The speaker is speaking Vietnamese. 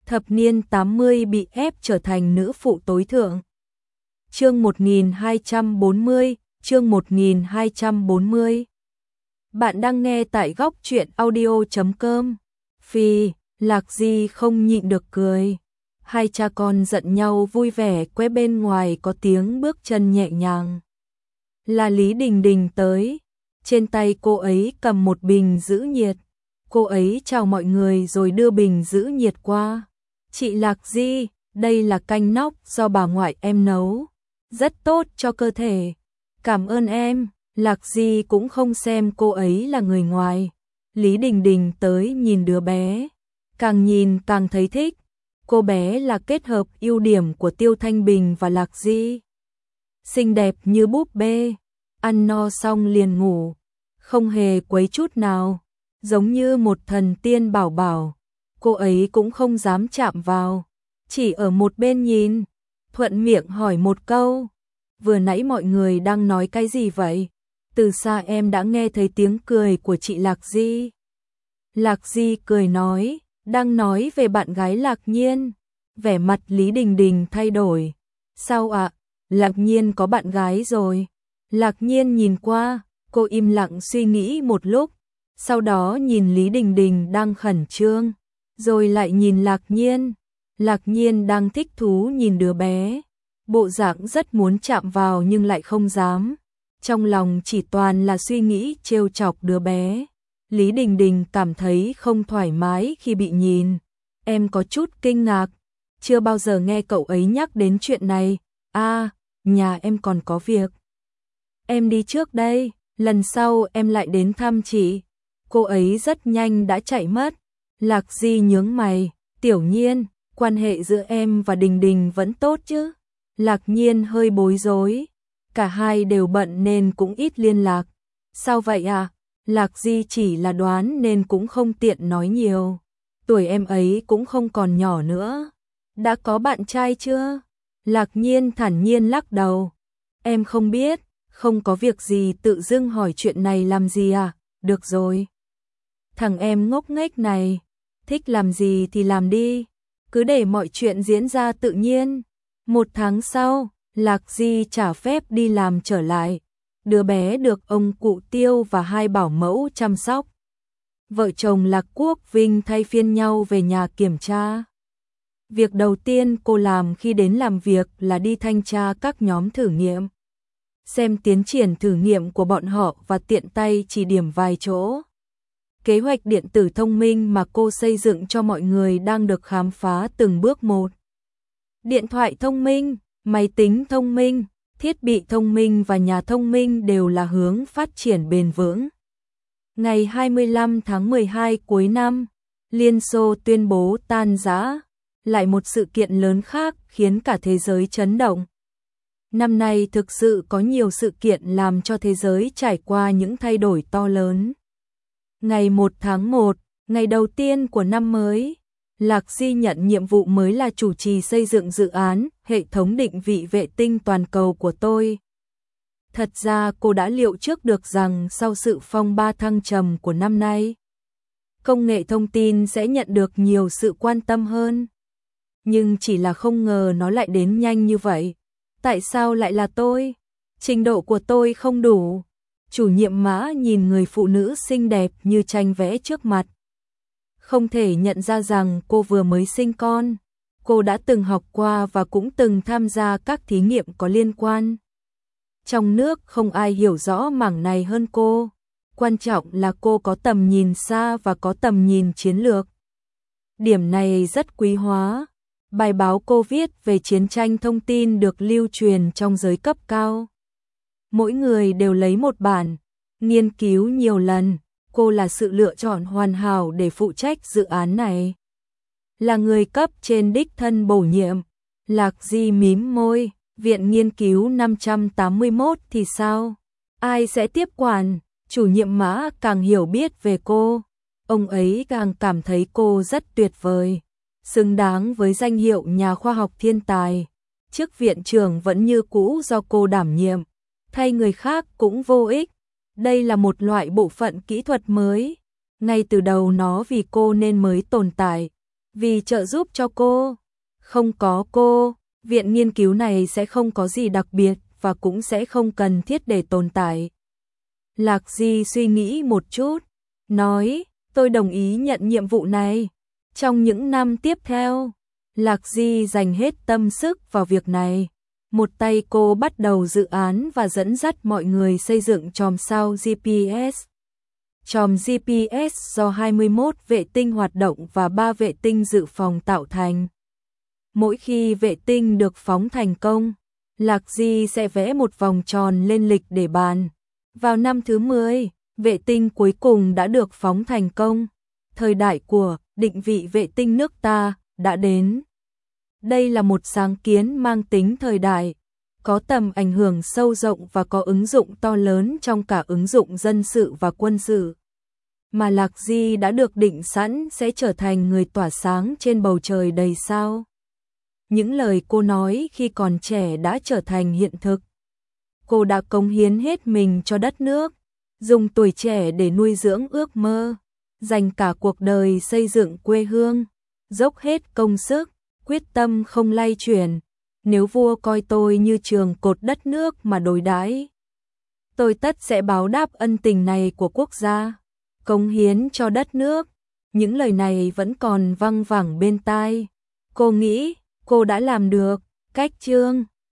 thập niên 80 bị ép trở thành nữ phụ tối thượng. Chương 1240, chương 1240. Bạn đang nghe tại góc truyện audio.com. Phi, Lạc Di không nhịn được cười. Hai cha con giận nhau vui vẻ, quay bên ngoài có tiếng bước chân nhẹ nhàng. Là Lý Đình Đình tới, trên tay cô ấy cầm một bình giữ nhiệt. Cô ấy chào mọi người rồi đưa bình giữ nhiệt qua. Chị Lạc Di, đây là canh nóc do bà ngoại em nấu, rất tốt cho cơ thể. Cảm ơn em. Lạc Di cũng không xem cô ấy là người ngoài. Lý Đình Đình tới nhìn đứa bé, càng nhìn càng thấy thích. Cô bé là kết hợp ưu điểm của Tiêu Thanh Bình và Lạc Di. Xinh đẹp như búp bê, ăn no xong liền ngủ, không hề quấy chút nào, giống như một thần tiên bảo bảo. Cô ấy cũng không dám chạm vào, chỉ ở một bên nhìn, thuận miệng hỏi một câu. Vừa nãy mọi người đang nói cái gì vậy? Từ xa em đã nghe thấy tiếng cười của chị Lạc Di. Lạc Di cười nói, đang nói về bạn gái Lạc Nhiên. Vẻ mặt Lý Đình Đình thay đổi. Sao ạ? Lạc Nhiên có bạn gái rồi. Lạc Nhiên nhìn qua, cô im lặng suy nghĩ một lúc, sau đó nhìn Lý Đình Đình đang khẩn trương, rồi lại nhìn Lạc Nhiên. Lạc Nhiên đang thích thú nhìn đứa bé, bộ dạng rất muốn chạm vào nhưng lại không dám. Trong lòng chỉ toàn là suy nghĩ trêu chọc đứa bé. Lý Đình Đình cảm thấy không thoải mái khi bị nhìn. Em có chút kinh ngạc, chưa bao giờ nghe cậu ấy nhắc đến chuyện này. Nhà em còn có việc. Em đi trước đây, lần sau em lại đến thăm chị. Cô ấy rất nhanh đã chạy mất. Lạc Di nhướng mày, Tiểu Nhiên, quan hệ giữa em và Đình Đình vẫn tốt chứ? Lạc Nhiên hơi bối rối. Cả hai đều bận nên cũng ít liên lạc. Sao vậy à? Lạc Di chỉ là đoán nên cũng không tiện nói nhiều. Tuổi em ấy cũng không còn nhỏ nữa. Đã có bạn trai chưa? Lạc Nhiên thản nhiên lắc đầu. Em không biết, không có việc gì tự dưng hỏi chuyện này làm gì à? Được rồi. Thằng em ngốc nghếch này, thích làm gì thì làm đi. Cứ để mọi chuyện diễn ra tự nhiên. Một tháng sau, Lạc Di trả phép đi làm trở lại. Đứa bé được ông cụ Tiêu và hai bảo mẫu chăm sóc. Vợ chồng Lạc Quốc Vinh thay phiên nhau về nhà kiểm tra. Việc đầu tiên cô làm khi đến làm việc là đi thanh tra các nhóm thử nghiệm, xem tiến triển thử nghiệm của bọn họ và tiện tay chỉ điểm vài chỗ. Kế hoạch điện tử thông minh mà cô xây dựng cho mọi người đang được khám phá từng bước một. Điện thoại thông minh, máy tính thông minh, thiết bị thông minh và nhà thông minh đều là hướng phát triển bền vững. Ngày 25 tháng 12 cuối năm, Liên Xô tuyên bố tan rã. Lại một sự kiện lớn khác khiến cả thế giới chấn động. Năm nay thực sự có nhiều sự kiện làm cho thế giới trải qua những thay đổi to lớn. Ngày 1 tháng 1, ngày đầu tiên của năm mới, Lạc Di nhận nhiệm vụ mới là chủ trì xây dựng dự án hệ thống định vị vệ tinh toàn cầu của tôi. Thật ra cô đã liệu trước được rằng sau sự phong ba thăng trầm của năm nay, công nghệ thông tin sẽ nhận được nhiều sự quan tâm hơn. Nhưng chỉ là không ngờ nó lại đến nhanh như vậy. Tại sao lại là tôi? Trình độ của tôi không đủ. Chủ nhiệm Mã nhìn người phụ nữ xinh đẹp như tranh vẽ trước mặt. Không thể nhận ra rằng cô vừa mới sinh con. Cô đã từng học qua và cũng từng tham gia các thí nghiệm có liên quan. Trong nước không ai hiểu rõ mảng này hơn cô. Quan trọng là cô có tầm nhìn xa và có tầm nhìn chiến lược. Điểm này rất quý hóa. Bài báo cô viết về chiến tranh thông tin được lưu truyền trong giới cấp cao. Mỗi người đều lấy một bản, nghiên cứu nhiều lần. Cô là sự lựa chọn hoàn hảo để phụ trách dự án này. Là người cấp trên đích thân bổ nhiệm. Lạc Di mím môi, viện nghiên cứu 581 thì sao? Ai sẽ tiếp quản? Chủ nhiệm Mã càng hiểu biết về cô, ông ấy càng cảm thấy cô rất tuyệt vời, xứng đáng với danh hiệu nhà khoa học thiên tài. Chức viện trưởng vẫn như cũ do cô đảm nhiệm, thay người khác cũng vô ích. Đây là một loại bộ phận kỹ thuật mới, ngay từ đầu nó vì cô nên mới tồn tại. vì trợ giúp cho cô. Không có cô, viện nghiên cứu này sẽ không có gì đặc biệt và cũng sẽ không cần thiết để tồn tại. Lạc Di suy nghĩ một chút, nói, tôi đồng ý nhận nhiệm vụ này. Trong những năm tiếp theo, Lạc Di dành hết tâm sức vào việc này. Một tay cô bắt đầu dự án và dẫn dắt mọi người xây dựng chòm sao GPS. Chòm GPS do 21 vệ tinh hoạt động và 3 vệ tinh dự phòng tạo thành. Mỗi khi vệ tinh được phóng thành công, Lạc Di sẽ vẽ một vòng tròn lên lịch để bàn. Vào năm thứ 10, vệ tinh cuối cùng đã được phóng thành công. Thời đại của định vị vệ tinh nước ta đã đến. Đây là một sáng kiến mang tính thời đại, có tầm ảnh hưởng sâu rộng và có ứng dụng to lớn trong cả ứng dụng dân sự và quân sự. Mà Lạc Di đã được định sẵn sẽ trở thành người tỏa sáng trên bầu trời đầy sao. Những lời cô nói khi còn trẻ đã trở thành hiện thực. Cô đã cống hiến hết mình cho đất nước, dùng tuổi trẻ để nuôi dưỡng ước mơ, dành cả cuộc đời xây dựng quê hương, dốc hết công sức, quyết tâm không lay chuyển. Nếu vua coi tôi như trường cột đất nước mà đối đãi, tôi tất sẽ báo đáp ân tình này của quốc gia, cống hiến cho đất nước. Những lời này vẫn còn văng vẳng bên tai. Cô nghĩ cô đã làm được. Cách chương